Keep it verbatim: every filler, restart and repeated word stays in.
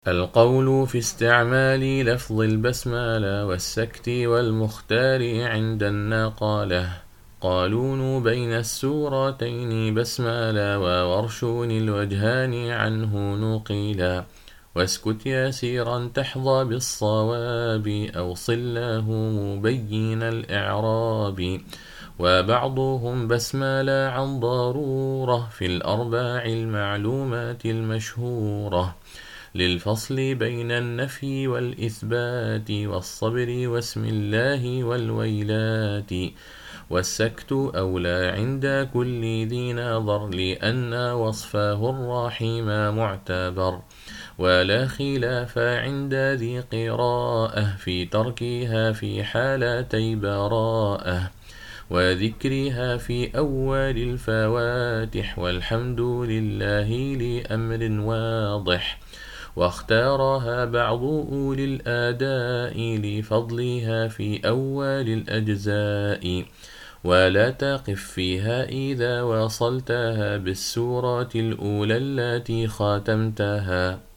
القول في استعمال لفظ البسملة والسكت والمختار عند النقالة. قالون بين السورتين بسملة وورشون الوجهان عنه نقيلا. واسكت يسيرا تحظى بالصواب أوصل له مبين الإعراب. وبعضهم بسملة عن ضرورة في الأرباع المعلومات المشهورة للفصل بين النفي والإثبات والصبر واسم الله والويلات. والسكت أولى عند كل ذي نظر لأن وصفه الرحيم معتبر. ولا خلاف عند ذي قراءة في تركها في حالتي براءة وذكرها في أول الفواتح والحمد لله لأمر واضح. واختارها بعض أولي الآداء لفضلها في أول الأجزاء. ولا تقف فيها إذا وصلتها بالسورة الأولى التي ختمتها.